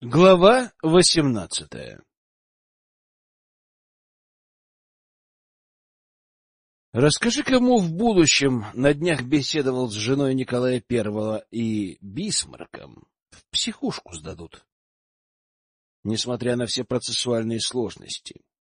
Глава 18. Расскажи, кому в будущем на днях беседовал с женой Николая Первого и Бисмарком, в психушку сдадут, несмотря на все процессуальные сложности.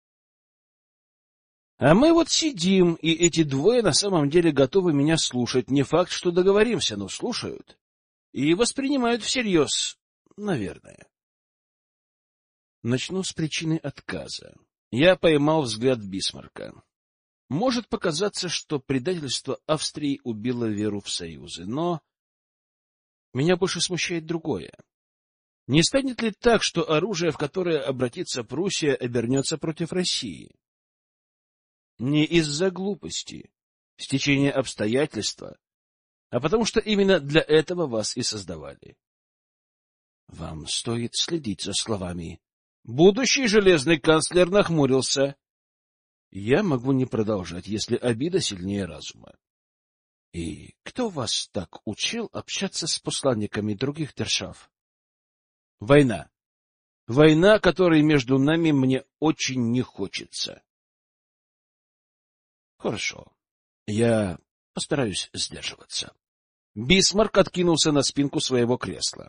А мы вот сидим, и эти двое на самом деле готовы меня слушать. Не факт, что договоримся, но слушают и воспринимают всерьез, наверное. Начну с причины отказа. Я поймал взгляд Бисмарка. Может показаться, что предательство Австрии убило веру в союзы, но меня больше смущает другое. Не станет ли так, что оружие, в которое обратится Пруссия, обернется против России? Не из-за глупости, стечения обстоятельства, а потому что именно для этого вас и создавали. Вам стоит следить за словами. Будущий железный канцлер нахмурился. Я могу не продолжать, если обида сильнее разума. И кто вас так учил общаться с посланниками других держав? Война. Война, которой между нами мне очень не хочется. Хорошо. Я постараюсь сдерживаться. Бисмарк откинулся на спинку своего кресла.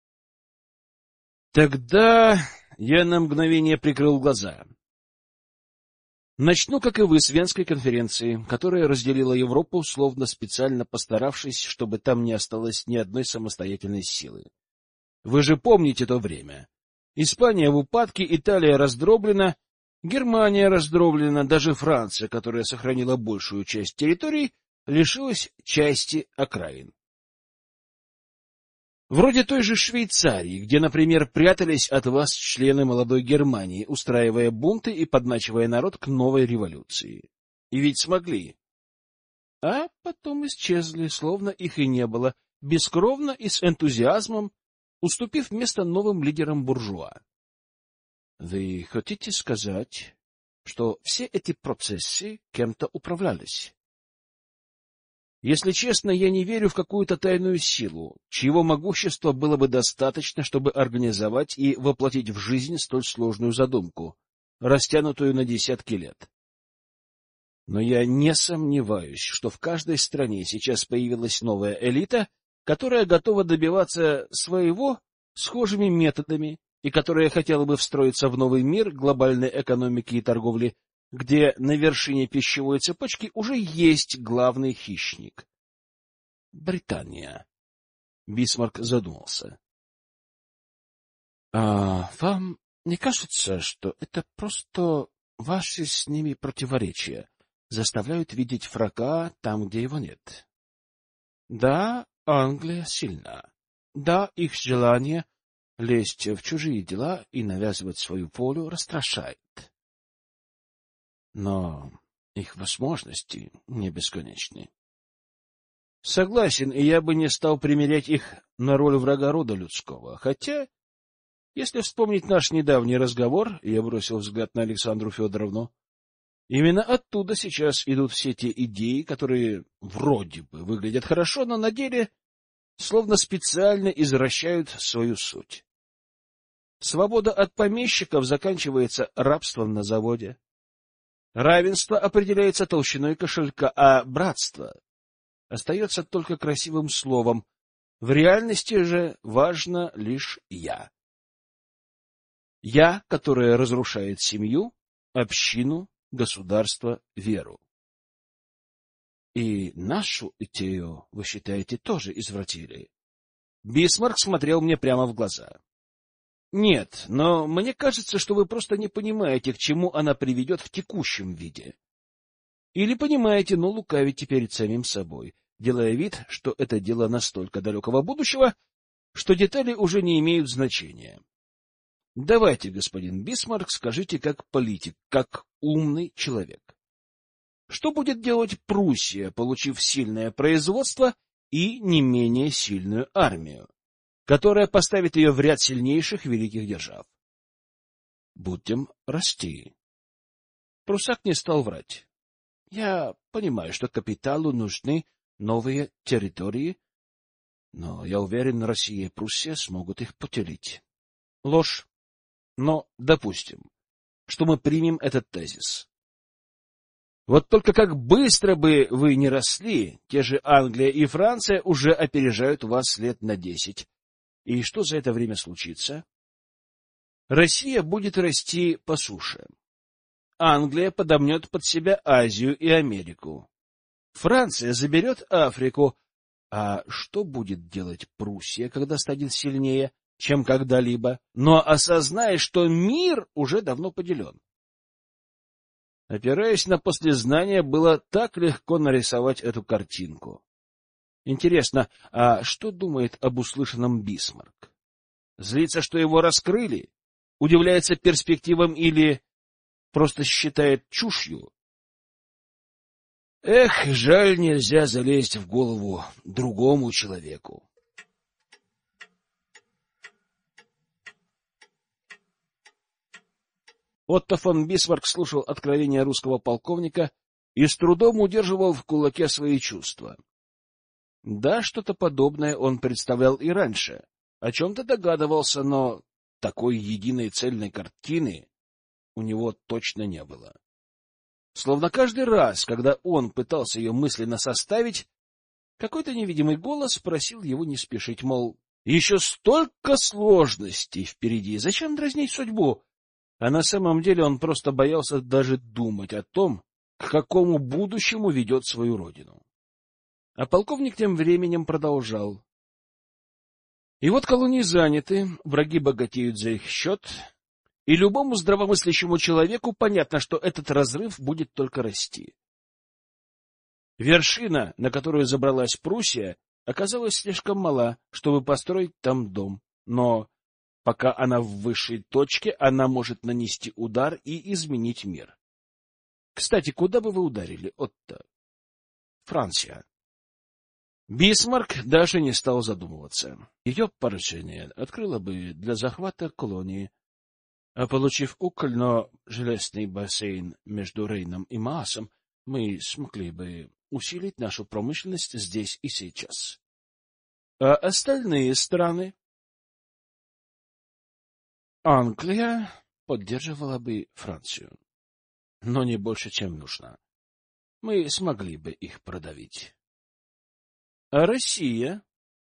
Тогда я на мгновение прикрыл глаза. Начну, как и вы, с Венской конференции, которая разделила Европу, словно специально постаравшись, чтобы там не осталось ни одной самостоятельной силы. Вы же помните то время. Испания в упадке, Италия раздроблена, Германия раздроблена, даже Франция, которая сохранила большую часть территорий, лишилась части окраин. Вроде той же Швейцарии, где, например, прятались от вас члены молодой Германии, устраивая бунты и подначивая народ к новой революции. И ведь смогли. А потом исчезли, словно их и не было, бескровно и с энтузиазмом, уступив место новым лидерам буржуа. Вы хотите сказать, что все эти процессы кем-то управлялись? Если честно, я не верю в какую-то тайную силу, чьего могущества было бы достаточно, чтобы организовать и воплотить в жизнь столь сложную задумку, растянутую на десятки лет. Но я не сомневаюсь, что в каждой стране сейчас появилась новая элита, которая готова добиваться своего схожими методами и которая хотела бы встроиться в новый мир глобальной экономики и торговли, где на вершине пищевой цепочки уже есть главный хищник — Британия. Бисмарк задумался. — А вам не кажется, что это просто ваши с ними противоречия заставляют видеть врага там, где его нет? Да, Англия сильна. Да, их желание лезть в чужие дела и навязывать свою волю расстрашает. Но их возможности не бесконечны. Согласен, и я бы не стал примерять их на роль врага рода людского. Хотя, если вспомнить наш недавний разговор, я бросил взгляд на Александру Федоровну, именно оттуда сейчас идут все те идеи, которые вроде бы выглядят хорошо, но на деле словно специально извращают свою суть. Свобода от помещиков заканчивается рабством на заводе. Равенство определяется толщиной кошелька, а братство остается только красивым словом. В реальности же важно лишь «я». «Я», которое разрушает семью, общину, государство, веру. И нашу идею, вы считаете, тоже извратили? Бисмарк смотрел мне прямо в глаза. Нет, но мне кажется, что вы просто не понимаете, к чему она приведет в текущем виде. Или понимаете, но лукавите перед самим собой, делая вид, что это дело настолько далекого будущего, что детали уже не имеют значения. Давайте, господин Бисмарк, скажите как политик, как умный человек. Что будет делать Пруссия, получив сильное производство и не менее сильную армию, которая поставит ее в ряд сильнейших великих держав? Будем расти. Прусак не стал врать. Я понимаю, что капиталу нужны новые территории, но я уверен, Россия и Пруссия смогут их поделить. Ложь. Но допустим, что мы примем этот тезис. Вот только как быстро бы вы ни росли, те же Англия и Франция уже опережают вас лет на 10. И что за это время случится? Россия будет расти по суше. Англия подомнет под себя Азию и Америку. Франция заберет Африку. А что будет делать Пруссия, когда станет сильнее, чем когда-либо, но осознает, что мир уже давно поделен? Опираясь на послезнание, было так легко нарисовать эту картинку. Интересно, а что думает об услышанном Бисмарк? Злится, что его раскрыли? Удивляется перспективам или просто считает чушью? Эх, жаль, нельзя залезть в голову другому человеку. Отто фон Бисмарк слушал откровения русского полковника и с трудом удерживал в кулаке свои чувства. Да, что-то подобное он представлял и раньше, о чем-то догадывался, но такой единой цельной картины у него точно не было. Словно каждый раз, когда он пытался ее мысленно составить, какой-то невидимый голос просил его не спешить, мол, еще столько сложностей впереди, зачем дразнить судьбу? А на самом деле он просто боялся даже думать о том, к какому будущему ведет свою родину. А полковник тем временем продолжал. И вот колонии заняты, враги богатеют за их счет, и любому здравомыслящему человеку понятно, что этот разрыв будет только расти. Вершина, на которую забралась Пруссия, оказалась слишком мала, чтобы построить там дом, но пока она в высшей точке, она может нанести удар и изменить мир. Кстати, куда бы вы ударили, Отто? Франция. Бисмарк даже не стал задумываться. Ее поражение открыло бы для захвата колонии, а получив угольно-железный бассейн между Рейном и Маасом, мы смогли бы усилить нашу промышленность здесь и сейчас. А остальные страны? Англия поддерживала бы Францию, но не больше, чем нужно. Мы смогли бы их продавить. А Россия?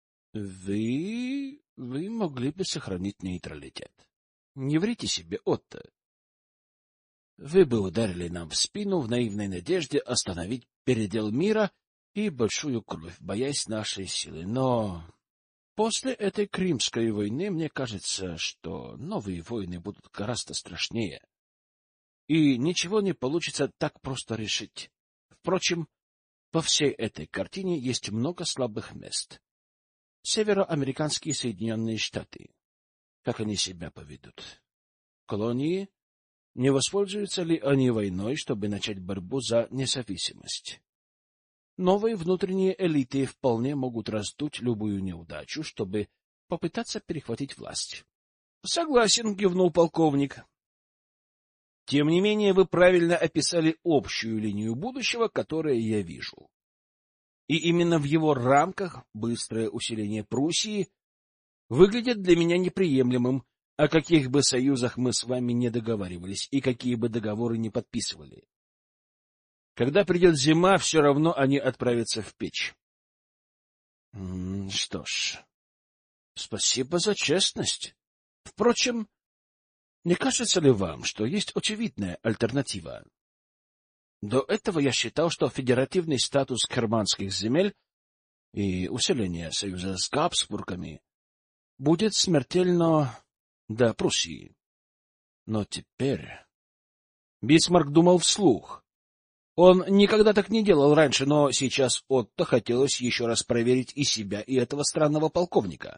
Вы могли бы сохранить нейтралитет. Не врите себе, Отто. Вы бы ударили нам в спину в наивной надежде остановить передел мира и большую кровь, боясь нашей силы. Но после этой Крымской войны мне кажется, что новые войны будут гораздо страшнее. И ничего не получится так просто решить. Впрочем, во всей этой картине есть много слабых мест. Североамериканские Соединенные Штаты. Как они себя поведут? Колонии? Не воспользуются ли они войной, чтобы начать борьбу за независимость? Новые внутренние элиты вполне могут раздуть любую неудачу, чтобы попытаться перехватить власть. — Согласен, — кивнул полковник. — Тем не менее, вы правильно описали общую линию будущего, которую я вижу. И именно в его рамках быстрое усиление Пруссии выглядит для меня неприемлемым, о каких бы союзах мы с вами не договаривались и какие бы договоры не подписывали. Когда придет зима, все равно они отправятся в печь. Что ж, спасибо за честность. Впрочем, не кажется ли вам, что есть очевидная альтернатива? До этого я считал, что федеративный статус германских земель и усиление союза с Габсбургами будет смертельно для Пруссии. Но теперь... Бисмарк думал вслух. Он никогда так не делал раньше, но сейчас Отто хотелось еще раз проверить и себя, и этого странного полковника.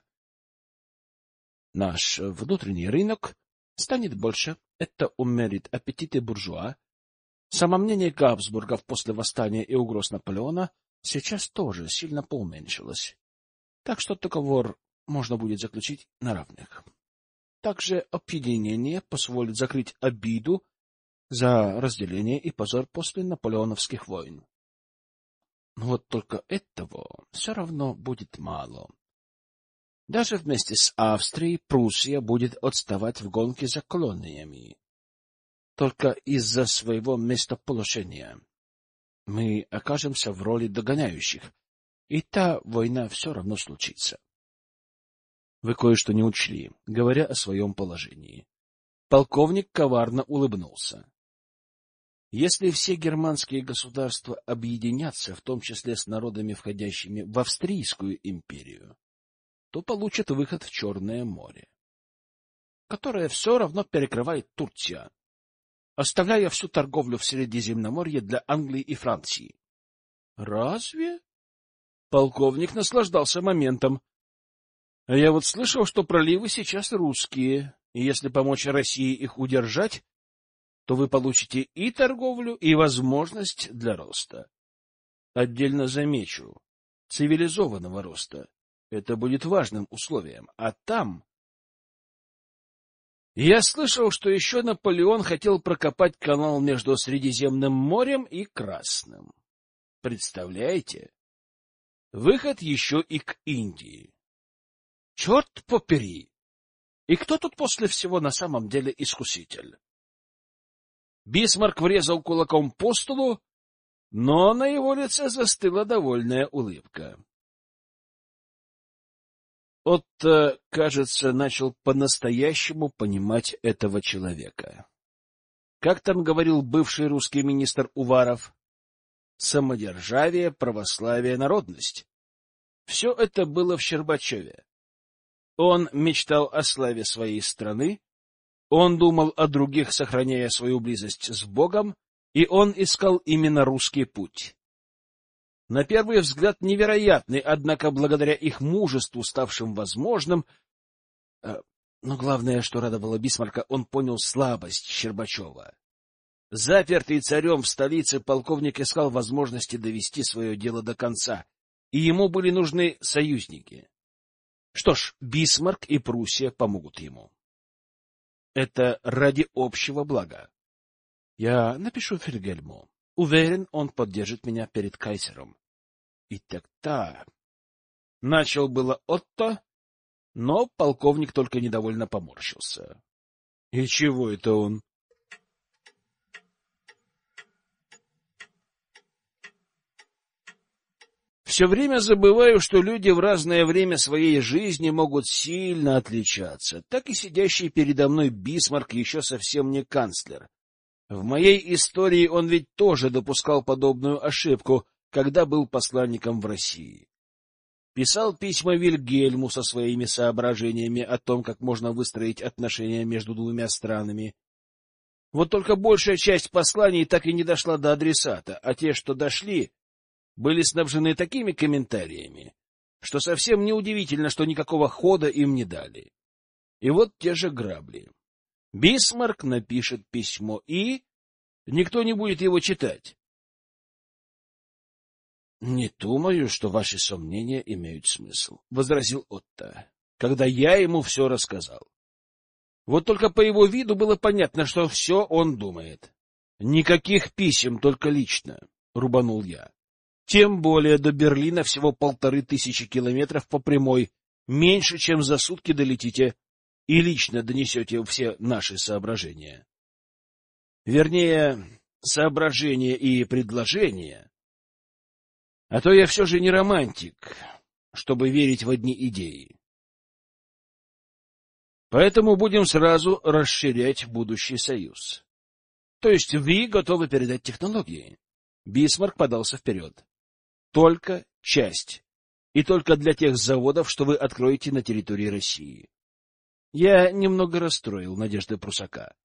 Наш внутренний рынок станет больше, это умерит аппетиты буржуа. Самомнение Габсбургов после восстания и угроз Наполеона сейчас тоже сильно поуменьшилось, так что договор можно будет заключить на равных. Также объединение позволит закрыть обиду за разделение и позор после наполеоновских войн. Но вот только этого все равно будет мало. Даже вместе с Австрией Пруссия будет отставать в гонке за колониями. Только из-за своего местоположения. Мы окажемся в роли догоняющих, и та война все равно случится. Вы кое-что не учли, говоря о своем положении. Полковник коварно улыбнулся. Если все германские государства объединятся, в том числе с народами, входящими в Австрийскую империю, то получат выход в Черное море, которое все равно перекрывает Турция, оставляя всю торговлю в Средиземноморье для Англии и Франции. Разве? Полковник наслаждался моментом. А я вот слышал, что проливы сейчас русские, и если помочь России их удержать, то вы получите и торговлю, и возможность для роста. Отдельно замечу, цивилизованного роста. Это будет важным условием. А там... Я слышал, что еще Наполеон хотел прокопать канал между Средиземным морем и Красным. Представляете? Выход еще и к Индии. Черт попери! И кто тут после всего на самом деле искуситель? Бисмарк врезал кулаком по столу, но на его лице застыла довольная улыбка. Отто, кажется, начал по-настоящему понимать этого человека. Как там говорил бывший русский министр Уваров? Самодержавие, православие, народность. Все это было в Щербачеве. Он мечтал о славе своей страны, он думал о других, сохраняя свою близость с Богом, и он искал именно русский путь. На первый взгляд невероятный, однако благодаря их мужеству, ставшим возможным, но главное, что радовало Бисмарка, он понял слабость Щербачева. Запертый царем в столице, полковник искал возможности довести свое дело до конца, и ему были нужны союзники. Что ж, Бисмарк и Пруссия помогут ему. Это ради общего блага. Я напишу Вильгельму. Уверен, он поддержит меня перед кайзером. И тогда... Начал было Отто, но полковник только недовольно поморщился. И чего это он? Все время забываю, что люди в разное время своей жизни могут сильно отличаться. Так и сидящий передо мной Бисмарк еще совсем не канцлер. В моей истории он ведь тоже допускал подобную ошибку, когда был посланником в России. Писал письма Вильгельму со своими соображениями о том, как можно выстроить отношения между двумя странами. Вот только большая часть посланий так и не дошла до адресата, а те, что дошли, были снабжены такими комментариями, что совсем неудивительно, что никакого хода им не дали. И вот те же грабли. Бисмарк напишет письмо, и никто не будет его читать. — Не думаю, что ваши сомнения имеют смысл, — возразил Отто, когда я ему все рассказал. Вот только по его виду было понятно, что все он думает. — Никаких писем, только лично, — рубанул я. Тем более до Берлина всего 1500 километров по прямой, меньше, чем за сутки долетите, и лично донесете все наши соображения. Вернее, соображения и предложения. А то я все же не романтик, чтобы верить в одни идеи. Поэтому будем сразу расширять будущий союз. То есть вы готовы передать технологии? Бисмарк подался вперед. Только часть. И только для тех заводов, что вы откроете на территории России. Я немного расстроил надежды прусака.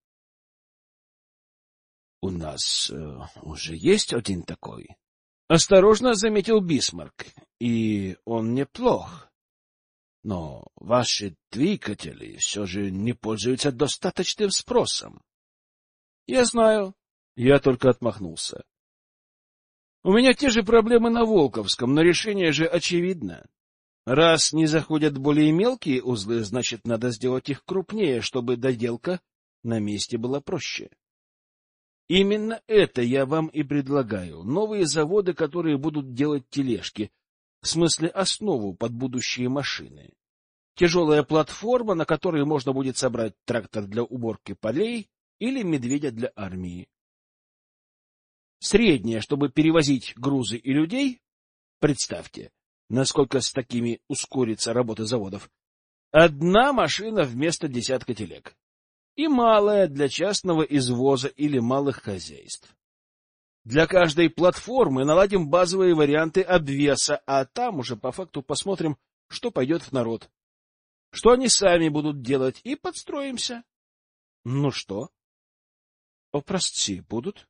— У нас уже есть один такой. Осторожно заметил Бисмарк. И он неплох. Но ваши двигатели все же не пользуются достаточным спросом. — Я знаю. Я только отмахнулся. У меня те же проблемы на Волковском, но решение же очевидно. Раз не заходят более мелкие узлы, значит, надо сделать их крупнее, чтобы доделка на месте была проще. Именно это я вам и предлагаю. Новые заводы, которые будут делать тележки, в смысле основу под будущие машины. тяжелая платформа, на которой можно будет собрать трактор для уборки полей или медведя для армии. Средняя, чтобы перевозить грузы и людей, представьте, насколько с такими ускорится работа заводов, одна машина вместо десятка телег. И малая для частного извоза или малых хозяйств. Для каждой платформы наладим базовые варианты обвеса, а там уже по факту посмотрим, что пойдет в народ, что они сами будут делать, и подстроимся. Ну что? Образцы будут?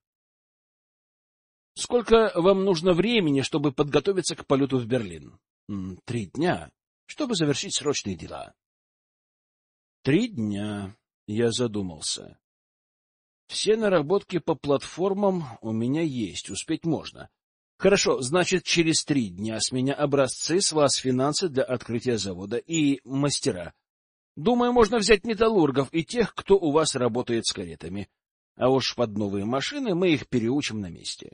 Сколько вам нужно времени, чтобы подготовиться к полету в Берлин? 3 дня, чтобы завершить срочные дела. 3 дня, я задумался. Все наработки по платформам у меня есть, успеть можно. Хорошо, значит, через 3 дня с меня образцы, с вас финансы для открытия завода и мастера. Думаю, можно взять металлургов и тех, кто у вас работает с каретами. А уж под новые машины мы их переучим на месте.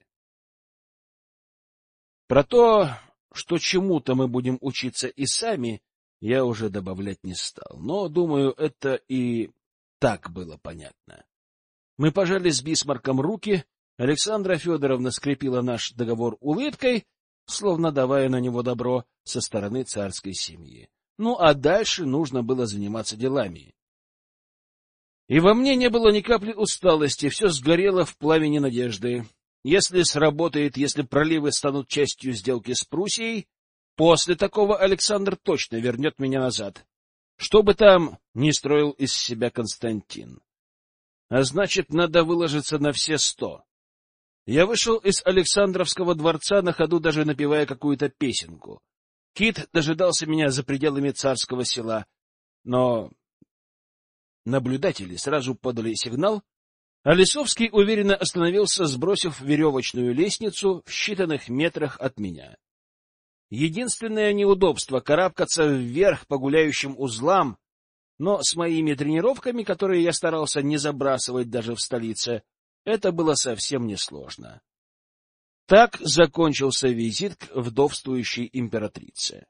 Про то, что чему-то мы будем учиться и сами, я уже добавлять не стал. Но, думаю, это и так было понятно. Мы пожали с Бисмарком руки, Александра Федоровна скрепила наш договор улыбкой, словно давая на него добро со стороны царской семьи. Ну, а дальше нужно было заниматься делами. И во мне не было ни капли усталости, все сгорело в пламени надежды. Если сработает, если проливы станут частью сделки с Пруссией, после такого Александр точно вернет меня назад. Что бы там ни строил из себя Константин. А значит, надо выложиться на все 100. Я вышел из Александровского дворца, на ходу даже напевая какую-то песенку. Кит дожидался меня за пределами царского села, но наблюдатели сразу подали сигнал, а Лисовский уверенно остановился, сбросив веревочную лестницу в считанных метрах от меня. Единственное неудобство — карабкаться вверх по гуляющим узлам, но с моими тренировками, которые я старался не забрасывать даже в столице, это было совсем несложно. Так закончился визит к вдовствующей императрице.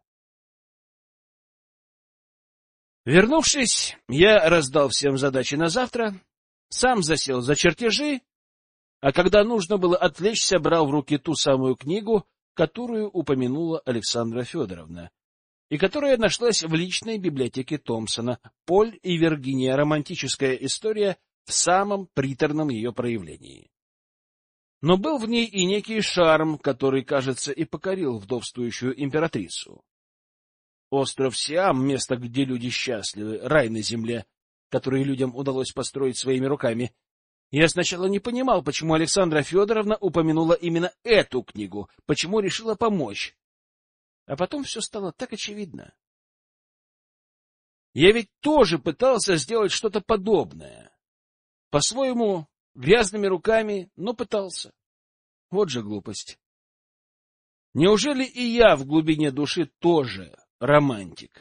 Вернувшись, я раздал всем задачи на завтра, сам засел за чертежи, а когда нужно было отвлечься, брал в руки ту самую книгу, которую упомянула Александра Федоровна, и которая нашлась в личной библиотеке Томпсона «Поль и Виргиния. Романтическая история» в самом приторном ее проявлении. Но был в ней и некий шарм, который, кажется, и покорил вдовствующую императрицу. Остров Сиам — место, где люди счастливы, рай на земле, который людям удалось построить своими руками. Я сначала не понимал, почему Александра Федоровна упомянула именно эту книгу, почему решила помочь. А потом все стало так очевидно. Я ведь тоже пытался сделать что-то подобное. По-своему, грязными руками, но пытался. Вот же глупость. Неужели и я в глубине души тоже романтик?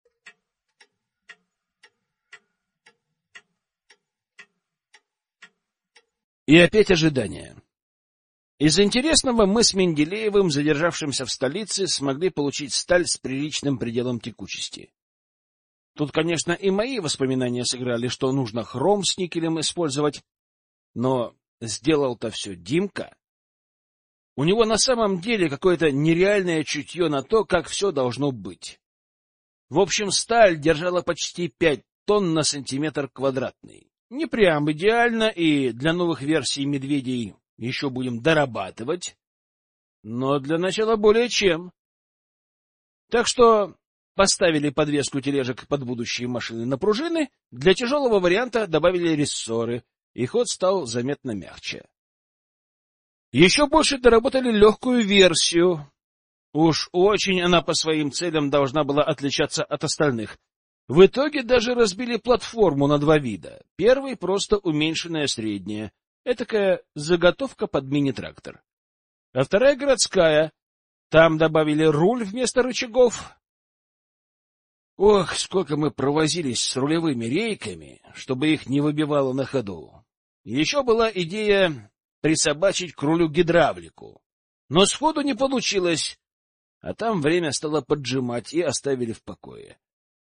И опять ожидание. Из интересного мы с Менделеевым, задержавшимся в столице, смогли получить сталь с приличным пределом текучести. Тут, конечно, и мои воспоминания сыграли, что нужно хром с никелем использовать, но сделал-то все Димка. У него на самом деле какое-то нереальное чутье на то, как все должно быть. В общем, сталь держала почти 5 тонн на сантиметр квадратный. Не прям идеально, и для новых версий медведей еще будем дорабатывать, но для начала более чем. Так что поставили подвеску тележек под будущие машины на пружины, для тяжелого варианта добавили рессоры, и ход стал заметно мягче. Еще больше доработали легкую версию. Уж очень она по своим целям должна была отличаться от остальных. В итоге даже разбили платформу на 2 вида. Первый — просто уменьшенная средняя, этакая заготовка под мини-трактор. А вторая — городская. Там добавили руль вместо рычагов. Ох, сколько мы провозились с рулевыми рейками, чтобы их не выбивало на ходу. Еще была идея присобачить к рулю гидравлику. Но сходу не получилось, а там время стало поджимать и оставили в покое.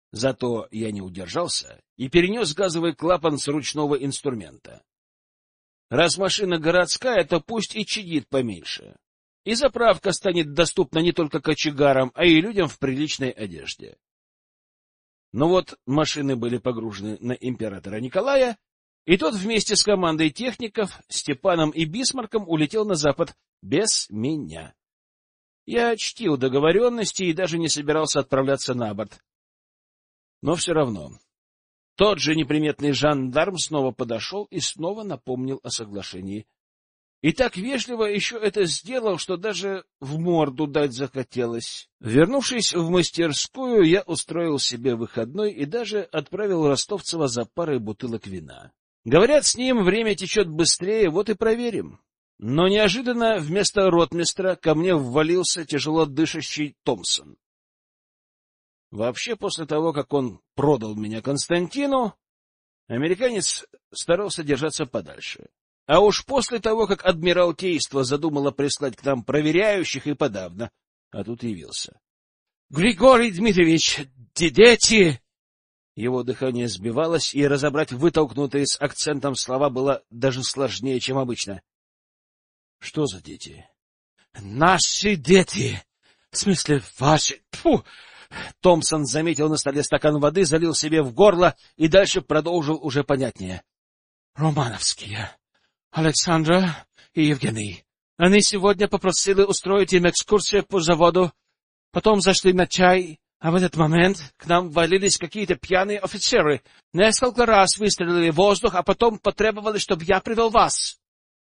Зато я не удержался и перенес газовый клапан с ручного инструмента. Раз машина городская, то пусть и чадит поменьше. И заправка станет доступна не только кочегарам, а и людям в приличной одежде. Но вот машины были погружены на императора Николая, и тот вместе с командой техников, Степаном и Бисмарком улетел на запад без меня. Я чтил договоренности и даже не собирался отправляться на борт. Но все равно. Тот же неприметный жандарм снова подошел и снова напомнил о соглашении. И так вежливо еще это сделал, что даже в морду дать захотелось. Вернувшись в мастерскую, я устроил себе выходной и даже отправил Ростовцева за парой бутылок вина. Говорят, с ним время течет быстрее, вот и проверим. Но неожиданно вместо ротмистра ко мне ввалился тяжело дышащий Томпсон. Вообще, после того, как он продал меня Константину, американец старался держаться подальше. А уж после того, как Адмиралтейство задумало прислать к нам проверяющих, и подавно, а тут явился. — Григорий Дмитриевич, дети! Его дыхание сбивалось, и разобрать вытолкнутые с акцентом слова было даже сложнее, чем обычно. — Что за дети? — Наши дети! В смысле, ваши... Тьфу! Томпсон заметил на столе стакан воды, залил себе в горло и дальше продолжил уже понятнее. — Романовские. Александра и Евгений. Они сегодня попросили устроить им экскурсию по заводу, потом зашли на чай, а в этот момент к нам ввалились какие-то пьяные офицеры. Несколько раз выстрелили в воздух, а потом потребовали, чтобы я привел вас.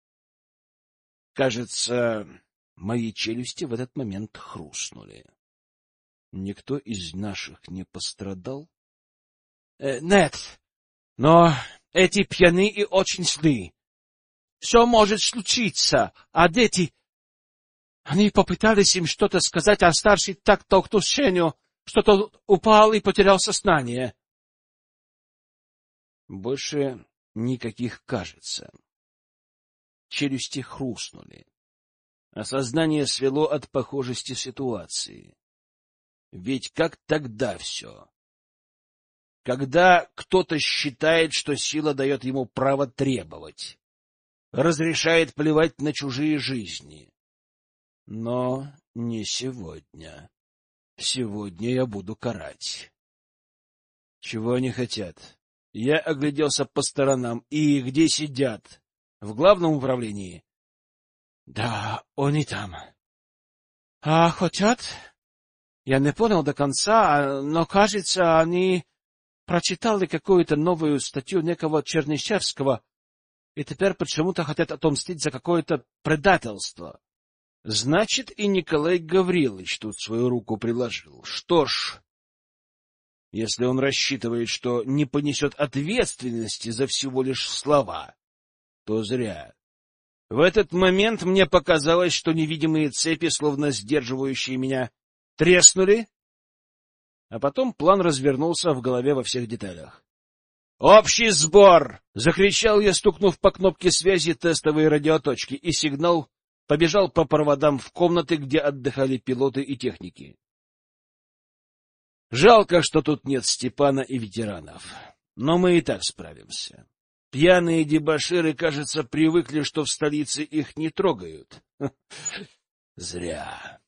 Кажется, мои челюсти в этот момент хрустнули. Никто из наших не пострадал? Нет, но эти пьяны и очень злы. Все может случиться, а дети... Они попытались им что-то сказать, а старший так толкнул Шеню, что тот упал и потерял сознание. Больше никаких кажется. Челюсти хрустнули. Осознание свело от похожести ситуации. Ведь как тогда все? Когда кто-то считает, что сила дает ему право требовать, разрешает плевать на чужие жизни. Но не сегодня. Сегодня я буду карать. Чего они хотят? Я огляделся по сторонам. И где сидят? В главном управлении? Да, они там. А хотят? Я не понял до конца, но, кажется, они прочитали какую-то новую статью некого Чернышевского и теперь почему-то хотят отомстить за какое-то предательство. Значит, и Николай Гаврилович тут свою руку приложил. Что ж, если он рассчитывает, что не понесет ответственности за всего лишь слова, то зря. В этот момент мне показалось, что невидимые цепи, словно сдерживающие меня, треснули, а потом план развернулся в голове во всех деталях. «Общий сбор!» — закричал я, стукнув по кнопке связи тестовой радиоточки, и сигнал побежал по проводам в комнаты, где отдыхали пилоты и техники. Жалко, что тут нет Степана и ветеранов, но мы и так справимся. Пьяные дебоширы, кажется, привыкли, что в столице их не трогают. Зря.